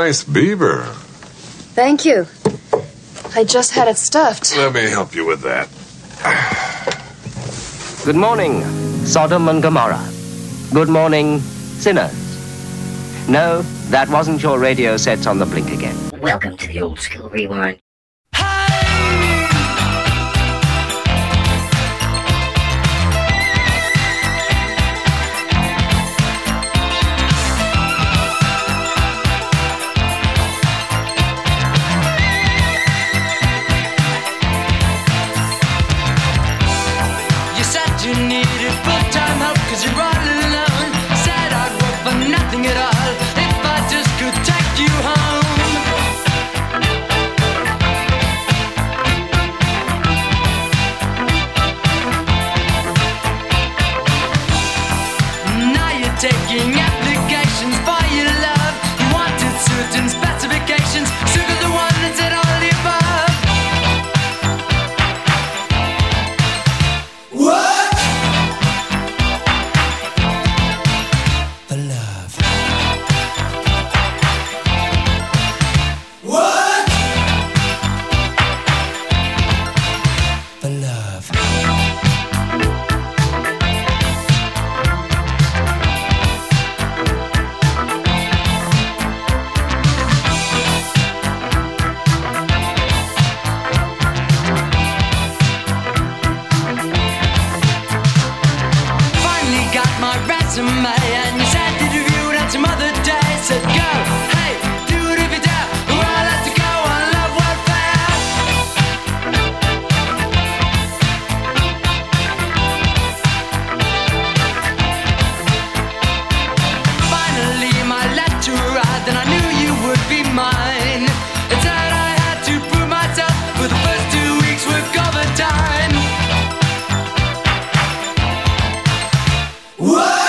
nice beaver. Thank you. I just had it stuffed. Let me help you with that. Good morning, Sodom and Gomorrah. Good morning, sinners. No, that wasn't your radio sets on the blink again. Welcome to the Old School Rewind. You needed full-time help cause you're all alone. Said I'd work for nothing at all if I just could take you home. Now you're taking applications for your love. You wanted certain specifications, circled the one and said all the above. What? And you said did you view it some other day. Said go, hey, do it if you dare. We're all out to go on love welfare. Finally my letter arrived and I knew you would be mine. It said I had to prove myself for the first 2 weeks work overtime. What?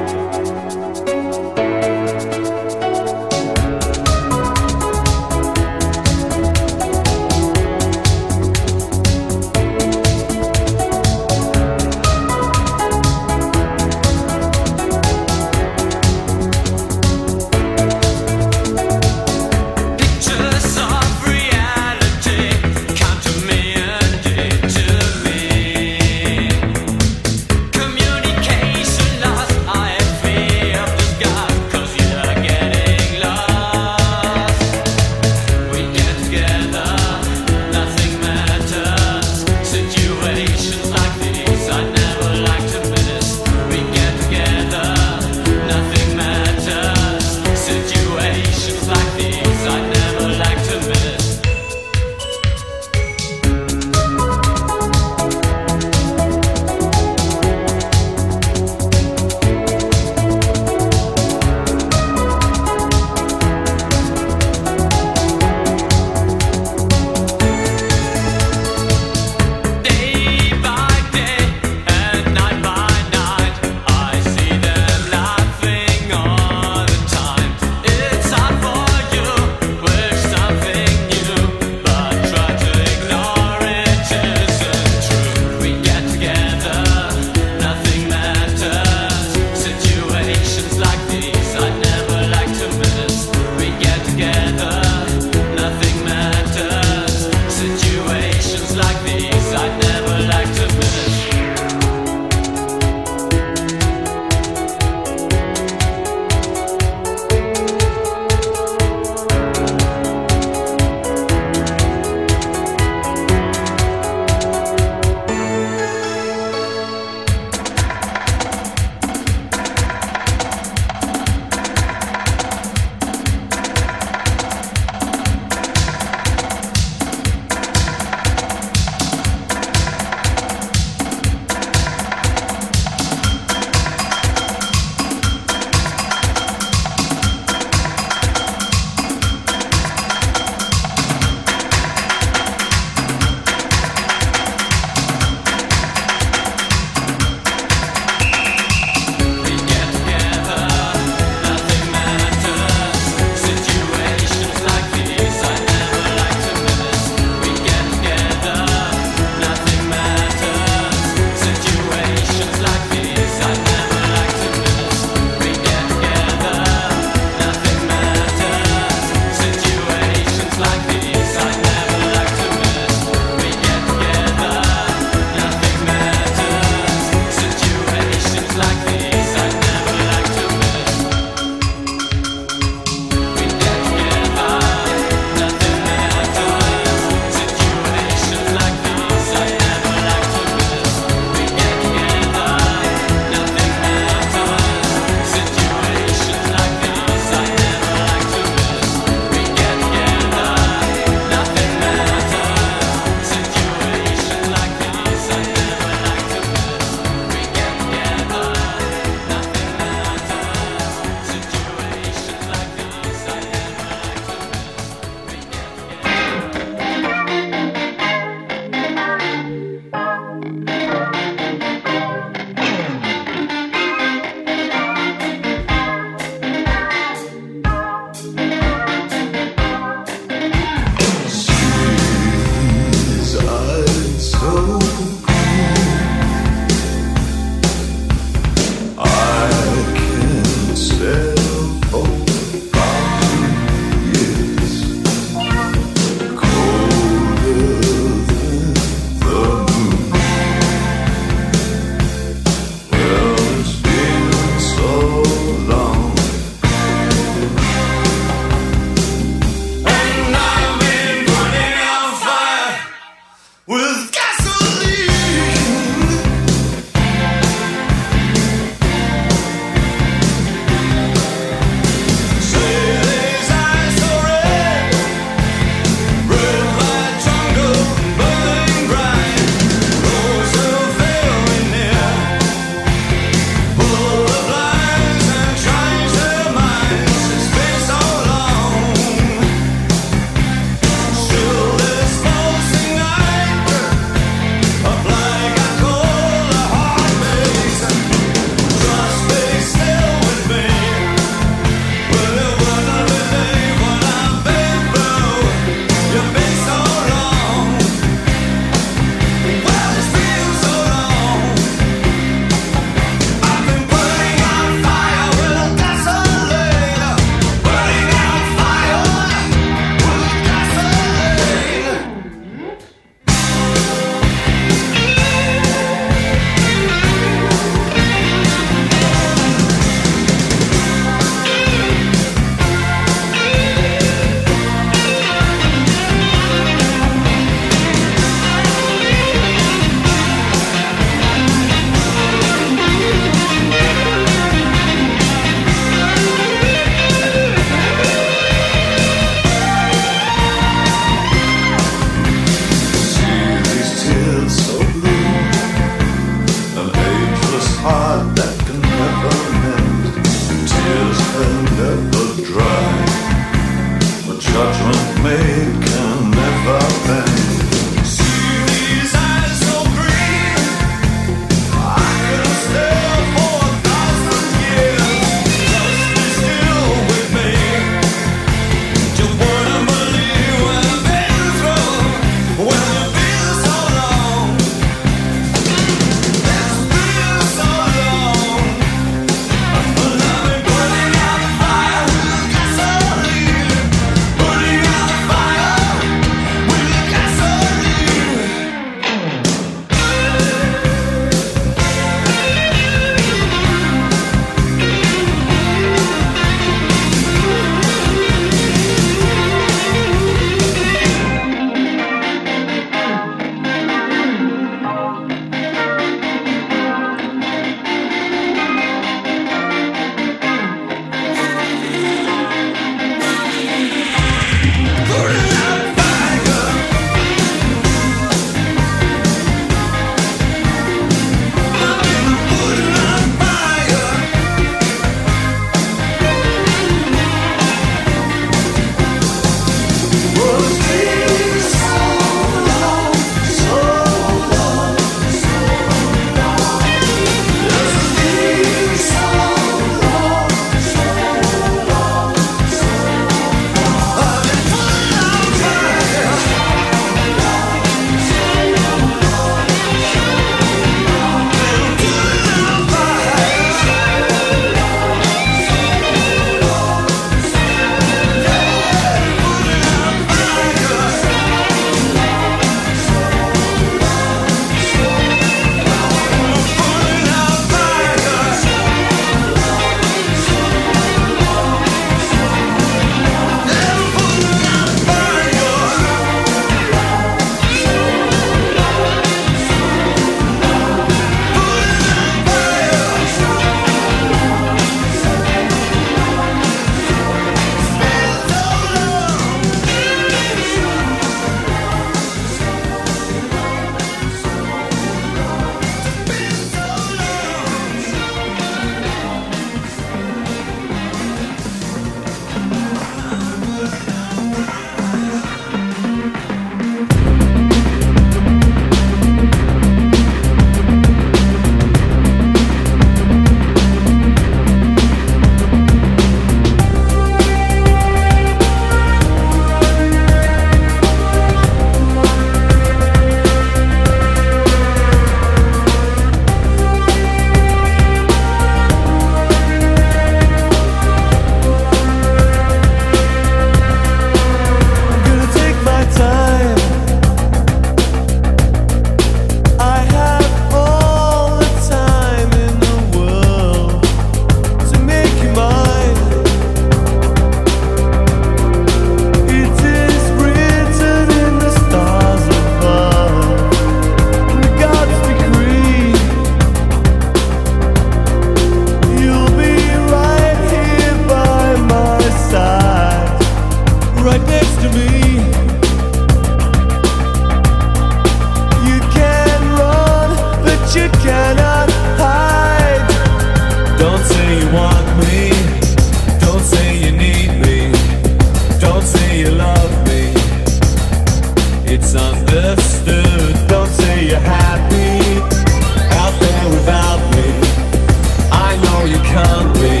It's understood. Don't say you're happy out there without me. I know you can't be,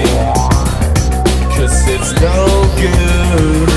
'cause it's no good.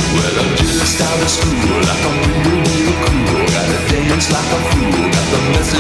School, like I'm real, real cool. Gotta dance like a fool. Got the message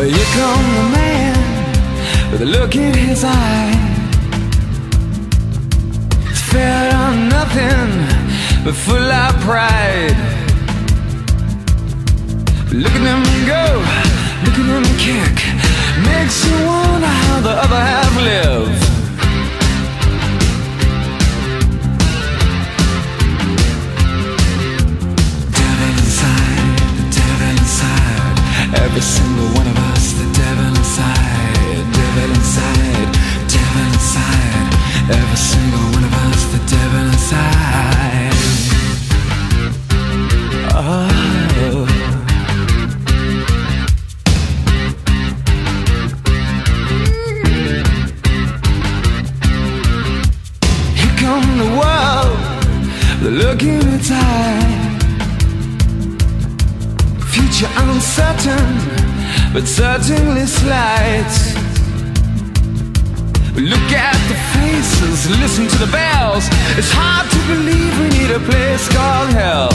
Here come the man with a look in his eye. It's fair on nothing but full of pride. Look at him go, look at him kick. Makes you wonder how the other half live. Devil inside, the devil inside. Every single one of us, the devil inside. Devil inside, devil inside. Every single one of us, the devil inside. Oh. The world, the look in its eye. Future uncertain, but certainly slight. Look at the faces, listen to the bells. It's hard to believe we need a place called hell.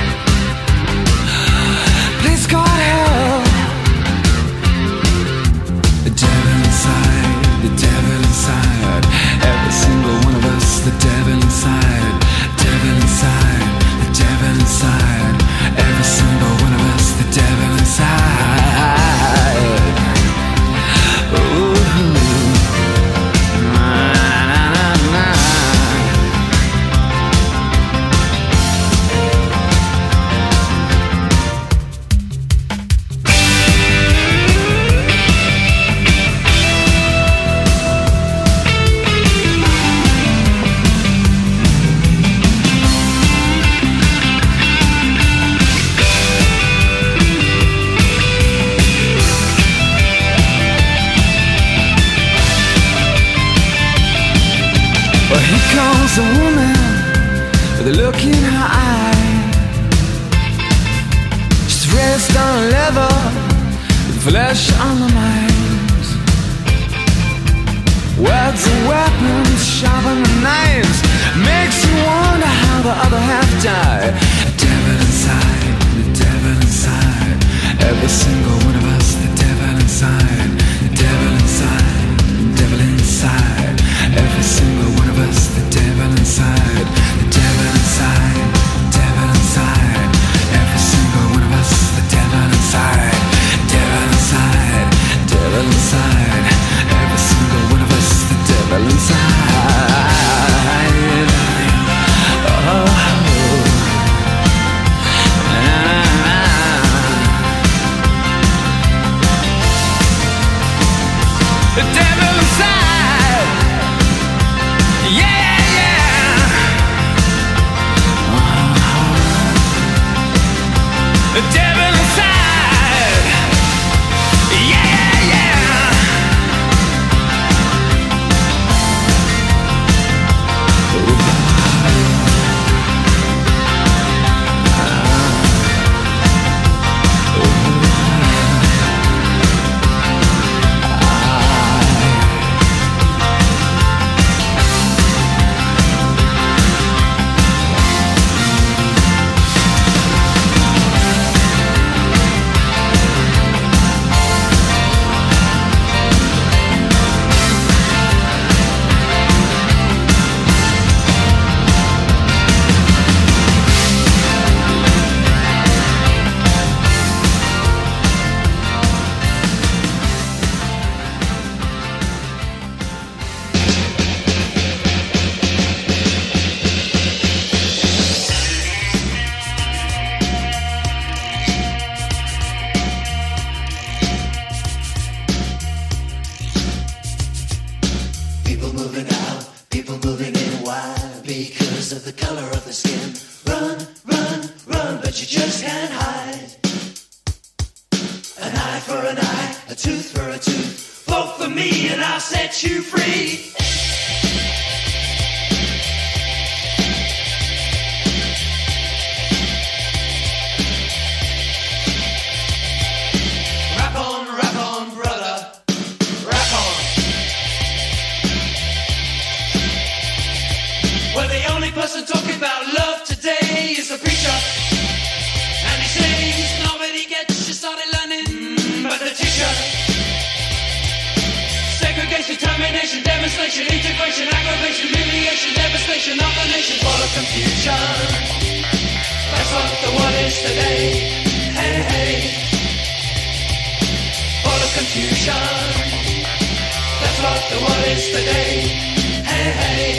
Place called hell. The devil inside, the devil inside. Every single one of us, the devil inside, devil inside, the devil inside. Every single one of us, the devil inside. Ooh. Na, na, na, na. Comes a woman with a look in her eye. She's raised on leather, with flesh on her mind. Words are weapons, sharper than knives. Makes you wonder how the other half died. The devil inside, the devil inside. Every single one of us, the devil inside. The devil inside, the devil inside. Every single one of us, the devil inside. The devil inside, devil inside. Every single one of us, the devil inside. Devil inside, devil inside. Every single one of us, the devil inside. Oh. The devil inside. Yeah, yeah. The devil inside. Yeah, yeah. the teacher contamination, demonstration, integration, aggravation, humiliation, devastation of the nation. Full of confusion. That's what the world is today. Hey, hey. Full of confusion. That's what the world is today. Hey, hey.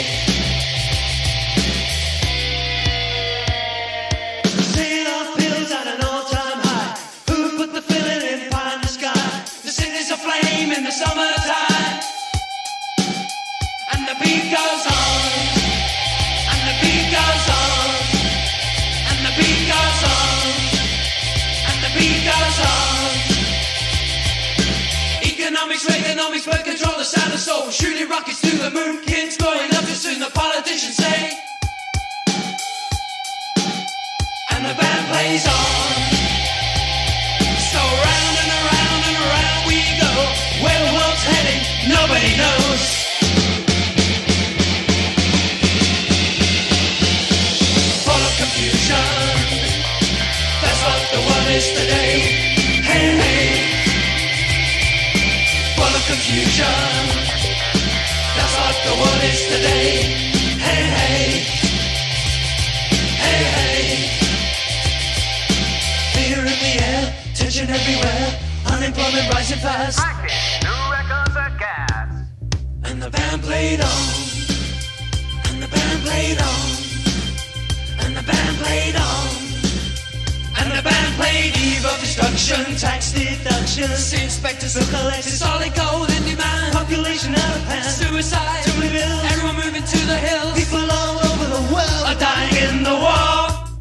Sale of pills at an all-time high. Who put the filling in pie in the sky? The city's aflame in the summertime. And the beat goes on. And the beat goes on. And the beat goes on. And the beat goes on. Economics, Reaganomics, birth control, the sound of soul. Shooting rockets to the moon, kids growing up too soon, the politicians say. And the band plays on. So round and around and around we go. Where the world's heading, nobody knows. Full of confusion. That's what the world is today. Hey, hey. Full of confusion. That's what the world is today. Hey, hey. Hey, hey. Fear in the air, tension everywhere. Unemployment rising fast. New records are gas. And the band played on. And the band played on. And the band played on. And the band played Eve of Destruction, tax deductions, inspectors of collectors, solid gold in demand, population out of hand, suicide, too many bills, everyone moving to the hills, people all over the world are dying in the war.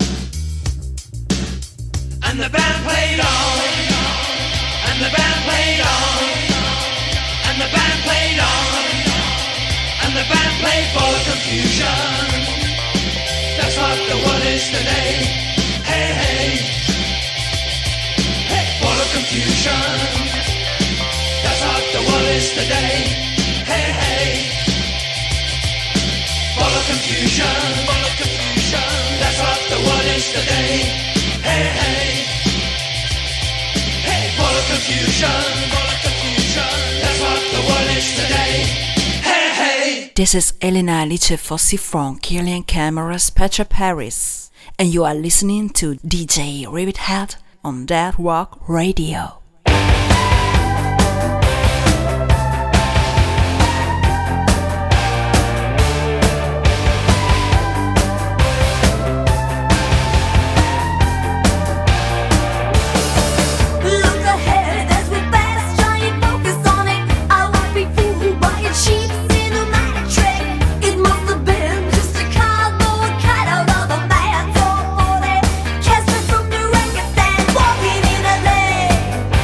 And the band played on. And the band played on. And the band played on. And the band played full of confusion. That's what the world is today. Hey, hey. Hey, full of confusion. That's what the world is today. Hey, hey. Full of confusion. Full of confusion. That's what the world is today. Hey, hey. Hey, full of confusion. Full of confusion. That's what the world is today. Hey, hey. This is Elena Alice Fossi from Killian Cameras Petra Paris, and you are listening to DJ Rivithead on Death Rock Radio. Look ahead as we pass, try and focus on it. I won't be fooled by a cheap cinematic trick. It must have been just a cardboard cutout of a man so 40. Cast me from the record stand, walking in a lane.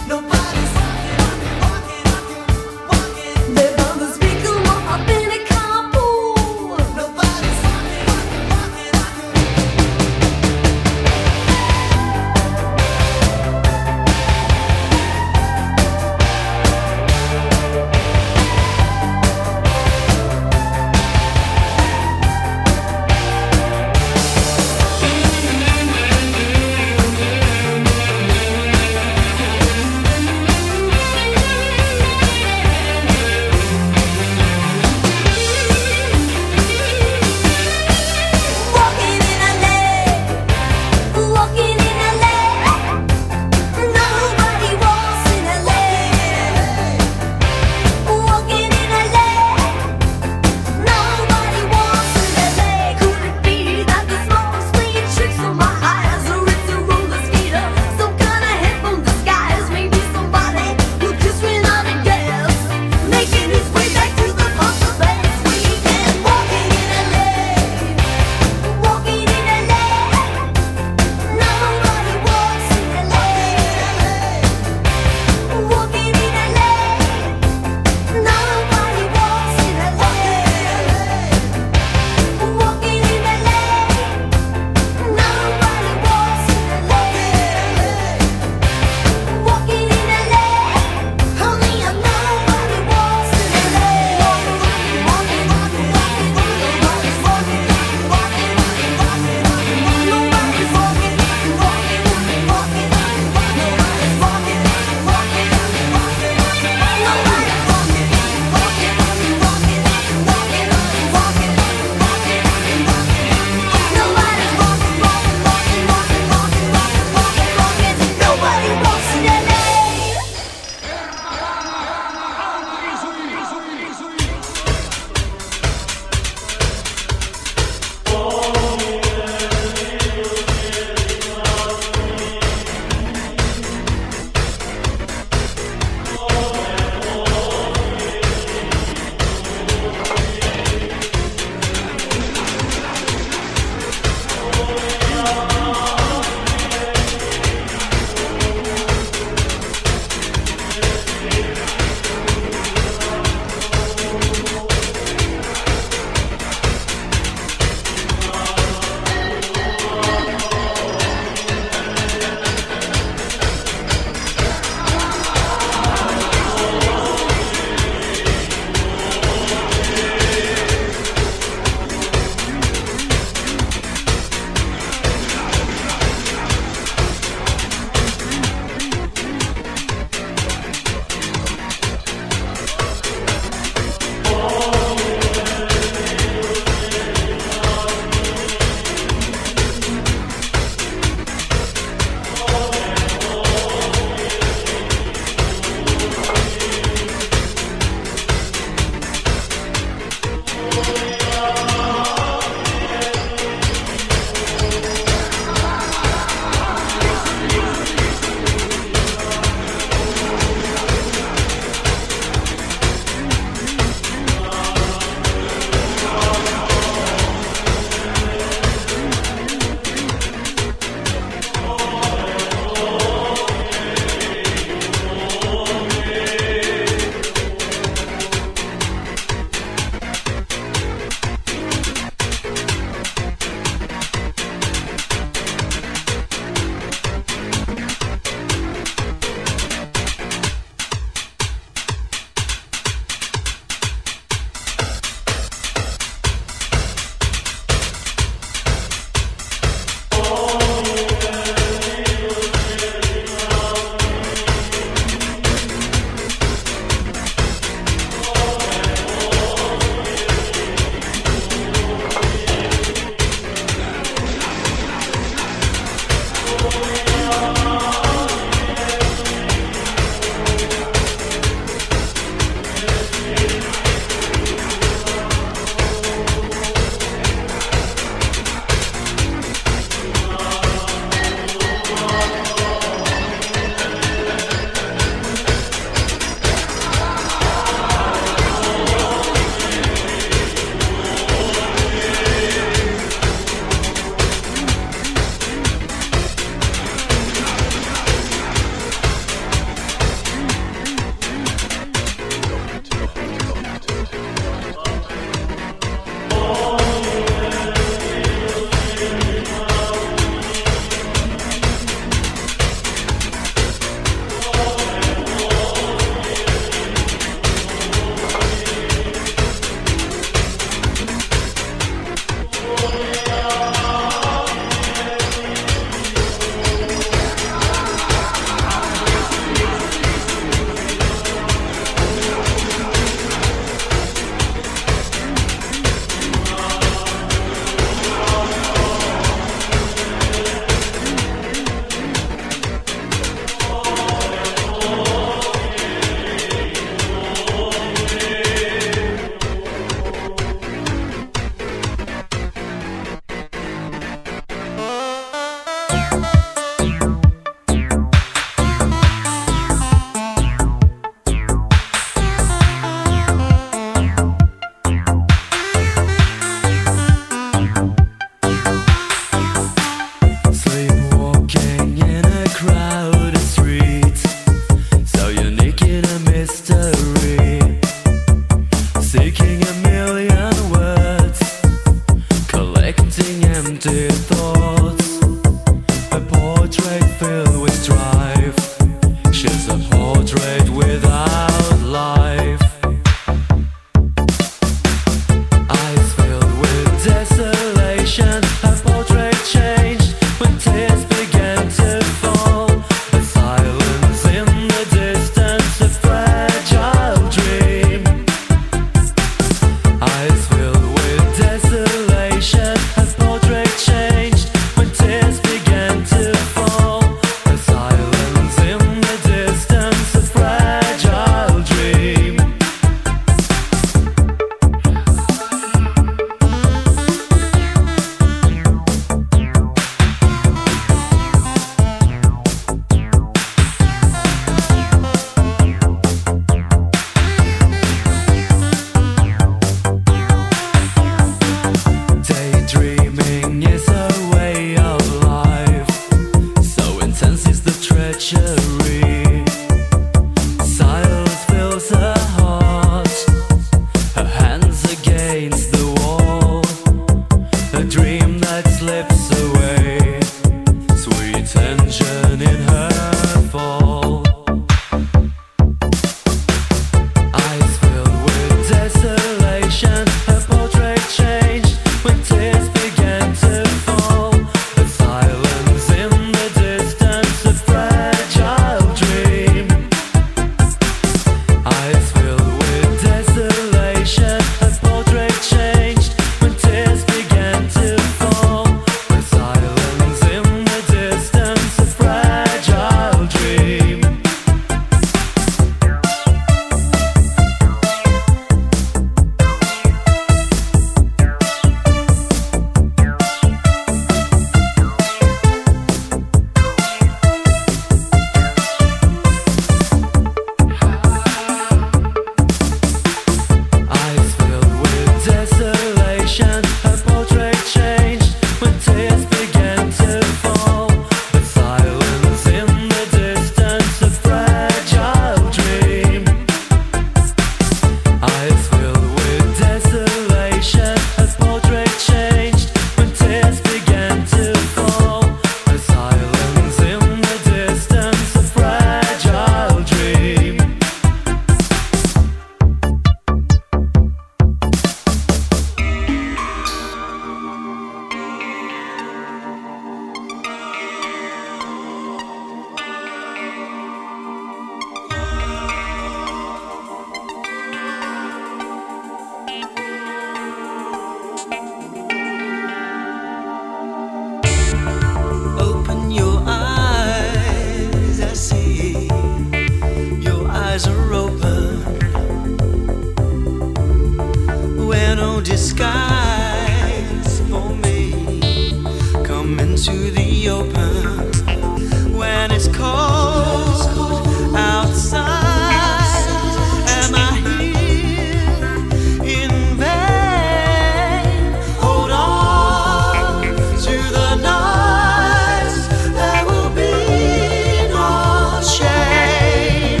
skies for me. Come into the open when it's cold outside. Am I here in vain? Hold on to the nights. There will be no shame.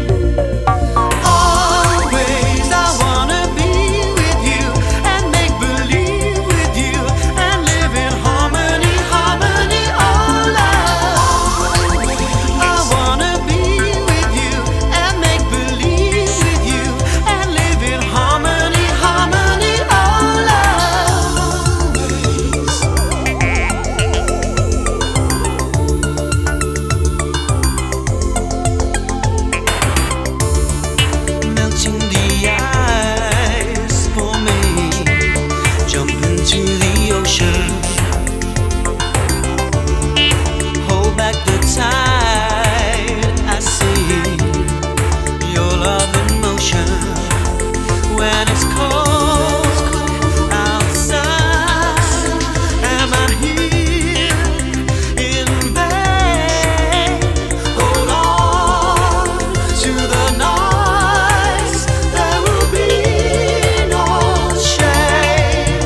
Always I wanna be with you and make believe with you and live in harmony, harmony, oh love. I wanna be with you and make believe with you and live in harmony, harmony, oh melting the ice for me. Jump into the ocean. Hold back the tide. I see your love in motion when it's cold outside. Am I here in vain? Hold on to the nights. There will be no shame.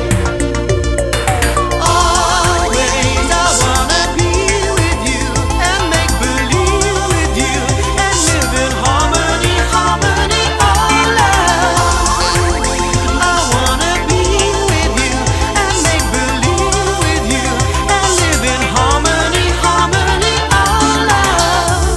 Always I wanna be with you and make believe with you and live in harmony, harmony, oh love. I wanna be with you and make believe with you and live in harmony, harmony, oh love.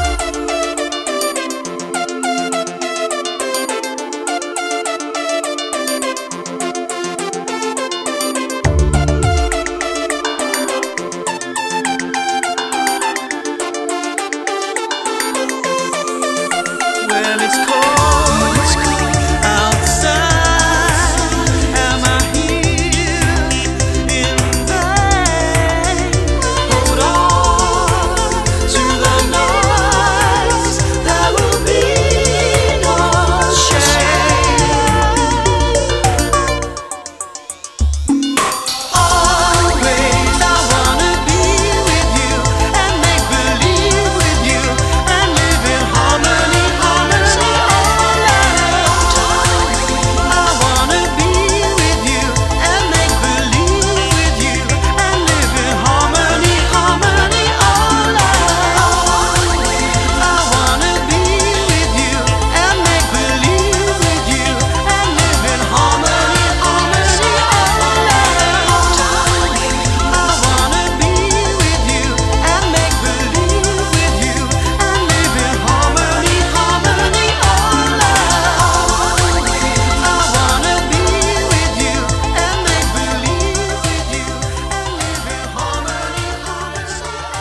When it's cold outside, am I here in vain? Hold on to the nights. There will be no shame. Always I wanna be with you and make believe with you and live in harmony, harmony, oh love. I wanna be with you and make believe with you and live in harmony, harmony, oh love. I wanna be with you and make believe with you and live in harmony, harmony, oh love. I wanna be with you and make believe with you and live in harmony, harmony, oh love. I wanna be with you and make believe with you and live in harmony, harmony.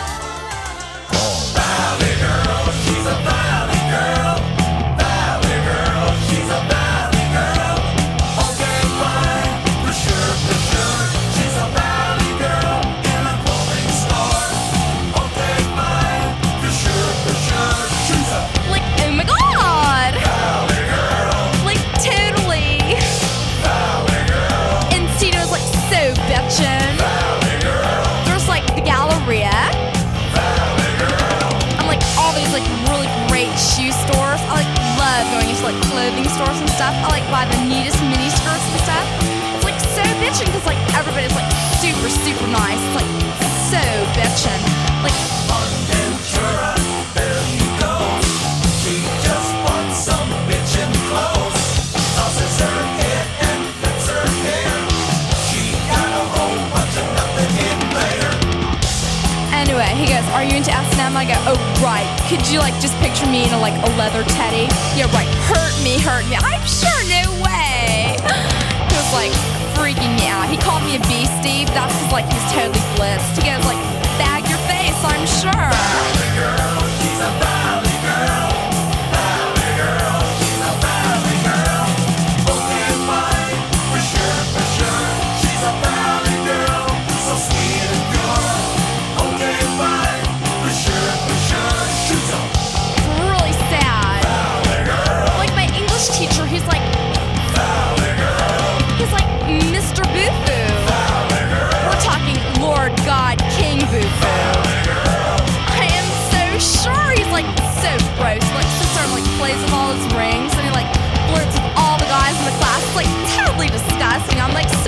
Valley girl, she's a valley girl. Valley girl, she's a valley girl. Okay, fine, for sure, for sure. She's a valley girl in a clothing store. Okay, fine, for sure, for sure. She's a Like, oh my god! valley girl. Like, totally! Valley girl. And Tino's like so bitchin'. Valley girl. There's like the Galleria. Valley girl. And like all these like really great shoe stores. I like love going into like clothing stores and stuff. I like buy the neatest mini skirts and stuff. It's like so bitchin' because like everybody's like super, super nice. It's like so bitchin'. Like, On Ventura, there you go. She just wants some bitchin' clothes. Tosses her head and flips her hair. She got a whole bunch of nothing in there. anyway, he goes, are you into S&M? I go, oh, right. Could you like just picture me in a like a leather teddy? Yeah, right. Hurt me. I'm sure, no way. He was like freaking me out. He called me a beastie. That's just like he's totally blitzed. He goes like, bag your face, I'm sure. Valley girl, she's a valley girl. Valley girl, she's a valley girl. Okay, fine, for sure, for sure. She's a valley girl, so sweet and pure. Okay, fine, for sure, for sure. She's a Really sad. valley girl. Like my English teacher, he's like, Valley girl. he's like,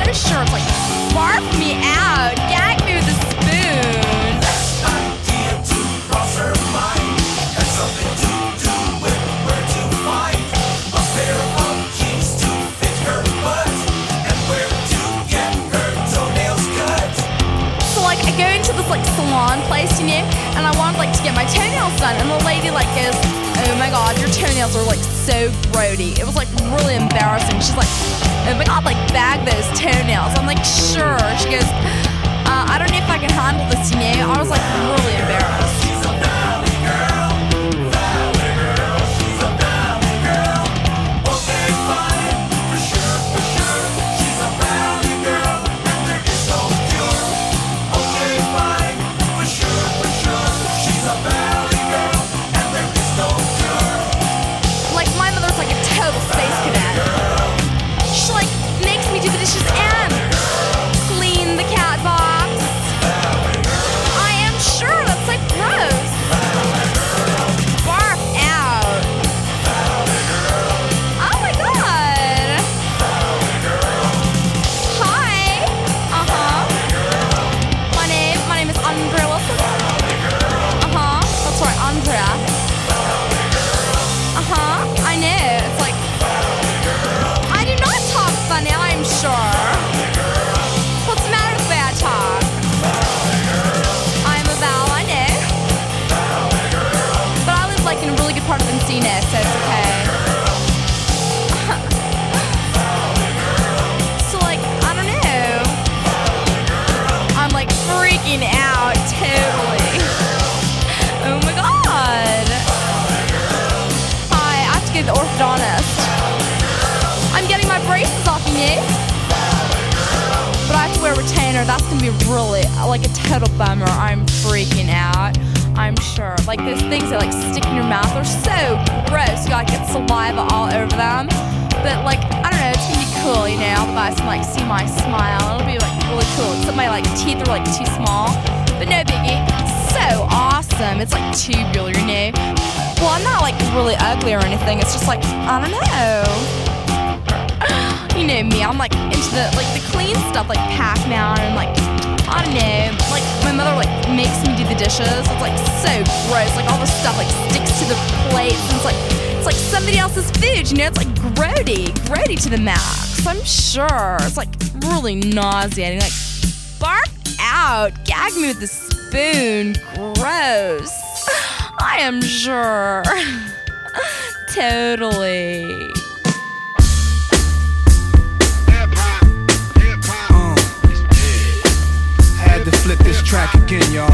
for sure. It's like, barf me out, gag me with a spoon. Best idea to cross her mind had something to do with where to find a pair of jeans to fit her butt and where to get her toenails cut. So like I go into this like salon place, you know, and I wanted like to get my toenails done, and the lady like goes, oh my god, your toenails are like so grody. It was like really embarrassing. She's like, oh my god, like bag those toenails. I'm like, sure. She goes, I don't know if I can handle this, you know. I was like really embarrassed. She's a valley girl, valley girl. She's a valley girl. Okay, fine, for sure, for sure. She's a valley girl, and there is no cure. Okay, fine, for sure, for sure. She's a valley girl, and there is no cure. Like my mother's like a total space cadet. She like makes me do the dishes and clean the cat box. I am sure that's like gross. Barf out. Oh my god. Hi. My name is Andrea Wilson. That's right, Andrea. I know. It's like I do not talk funny, I'm sure. What's the matter with the way I talk? I'm a Val, I know. But I live like in a really good part of Encino, so it's okay. So like, I don't know. I'm like freaking out totally. Oh my god. Hi, I have to go to the orthodontist. I'm getting my braces off, you know? But I have to wear a retainer. That's gonna be really like a total bummer. I'm freaking out. I'm sure. Like those things that like stick in your mouth are so gross. You gotta get saliva all over them. But like, I don't know, it's gonna be cool, you know? All the guys can like see my smile. It'll be like really cool. Except my like teeth are like too small. But no biggie. So awesome. It's like tubular, you know? Well, I'm not like really ugly or anything. It's just like, I don't know. You know me, I'm like into the clean stuff like Pac-Man and like I don't know, like my mother like makes me do the dishes. It's like so gross, like all the stuff like sticks to the plates and it's like somebody else's food, you know, it's like grody to the max. I'm sure. It's like really nauseating. Like bark out, gag me with the spoon, gross. I am sure. Totally. Had to flip this track again, y'all.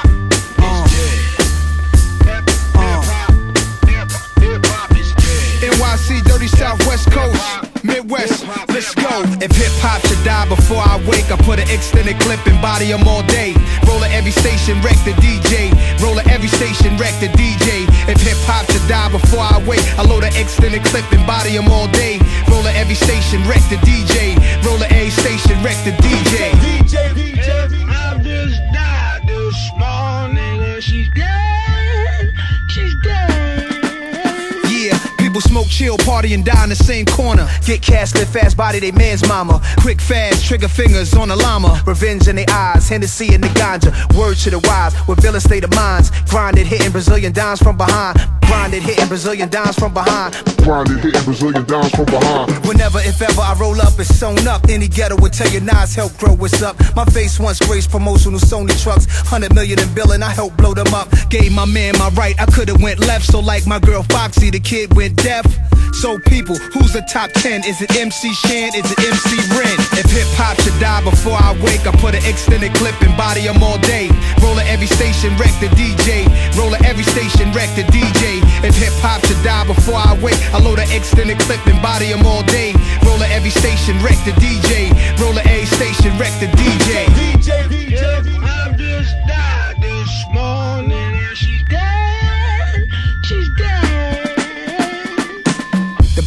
NYC, dirty Southwest Coast, Midwest, let's go. If hip-hop should die before I wake, I put an extended clip and body them all day. Roll at every station, wreck the DJ. Roll at every station, wreck the DJ. If hip-hop should die before I wake, I load an extended clip and body them all day. Roll at every station, wreck the DJ. Roll at every station, wreck the DJ. I just died this morning and she's dead. She's dead. Yeah, people smoke, chill, party, and die in the same corner. Get cash, live fast, body they man's mama. Quick, fast, trigger fingers on the llama. Revenge in their eyes, Hennessy in the ganja. Word to the wise, with villain state of minds. Grinded, hitting Brazilian dimes from behind. Grinded, hitting Brazilian dimes from behind. Grinded, hitting Brazilian dimes from behind. Whenever, if ever, I roll up, it's sewn up. Any ghetto would tell you Nas help grow what's up. My face once graced promotional Sony trucks. 100 million in billing, I helped blow them up. Gave my man my right, I could've went left. So like my girl Foxy, the kid went deaf. So people, who's the top 10? Is it MC Shan? Is it MC Ren? If hip-hop should die before I wake, I put an extended clip and body them all day. Roll at every station, wreck the DJ. Roll at every station, wreck the DJ. If hip-hop should die before I wake, I load an extended clip and body them all day. Roll at every station, wreck the DJ. Roll at every station, wreck the DJ. I just died this morning and she's dead. She's dead. The bigger the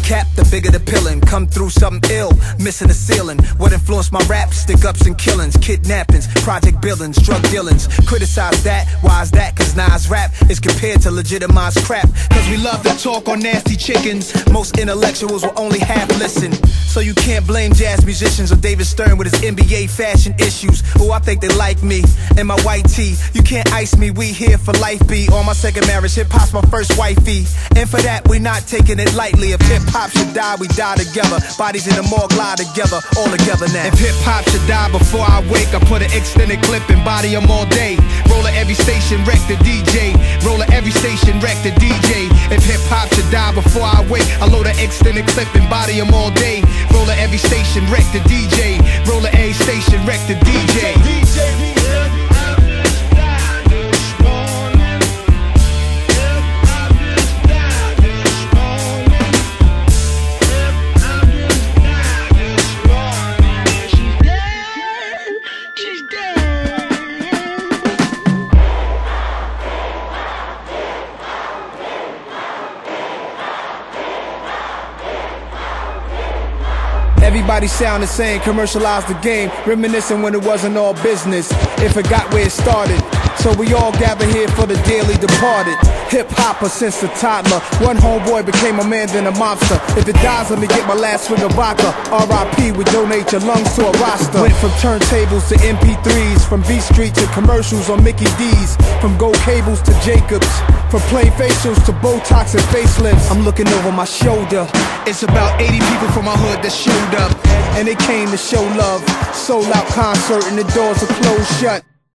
cap, the bigger the pillin'. Come through something ill, missing the ceiling. What influenced my rap? Stick-ups and killings, kidnappings, project billings, drug dealings. Criticize that, why is that? Cause Nas rap is compared to legitimized crap. Cause we love to talk on nasty chickens. Most intellectuals will only half listen. So you can't blame jazz musicians or David Stern with his NBA fashion issues. Oh, I think they like me and my white tee. You can't ice me, we here for life, B. On my second marriage, hip-hop's my first wifey. And for that, we not taking it lightly. If hip-hop should die, we die together. Bodies in the morgue lie together, all together now. If hip-hop should die before I wake, I put an extended clip and body them all day. Roller every station, wreck the DJ. Roller every station, wreck the DJ. If hip-hop should die before I wake, I load an extended clip and body them all day. Roller every station, wreck the DJ. Roller every station, wreck the DJ. Everybody sound the same, commercialize the game, reminiscing when it wasn't all business, if it got where it started. So we all gather here for the dearly departed. Hip-hopper since a toddler. One homeboy became a man, then a monster. If it dies, let me get my last swig of vodka. R.I.P. we donate your lungs to a roster. Went from turntables to MP3s, from B Street to commercials on Mickey D's, from gold cables to Jacobs, from plain facials to Botox and facelifts. I'm looking over my shoulder. It's about 80 people from my hood that showed up, and they came to show love. Sold out concert and the doors are closed shut.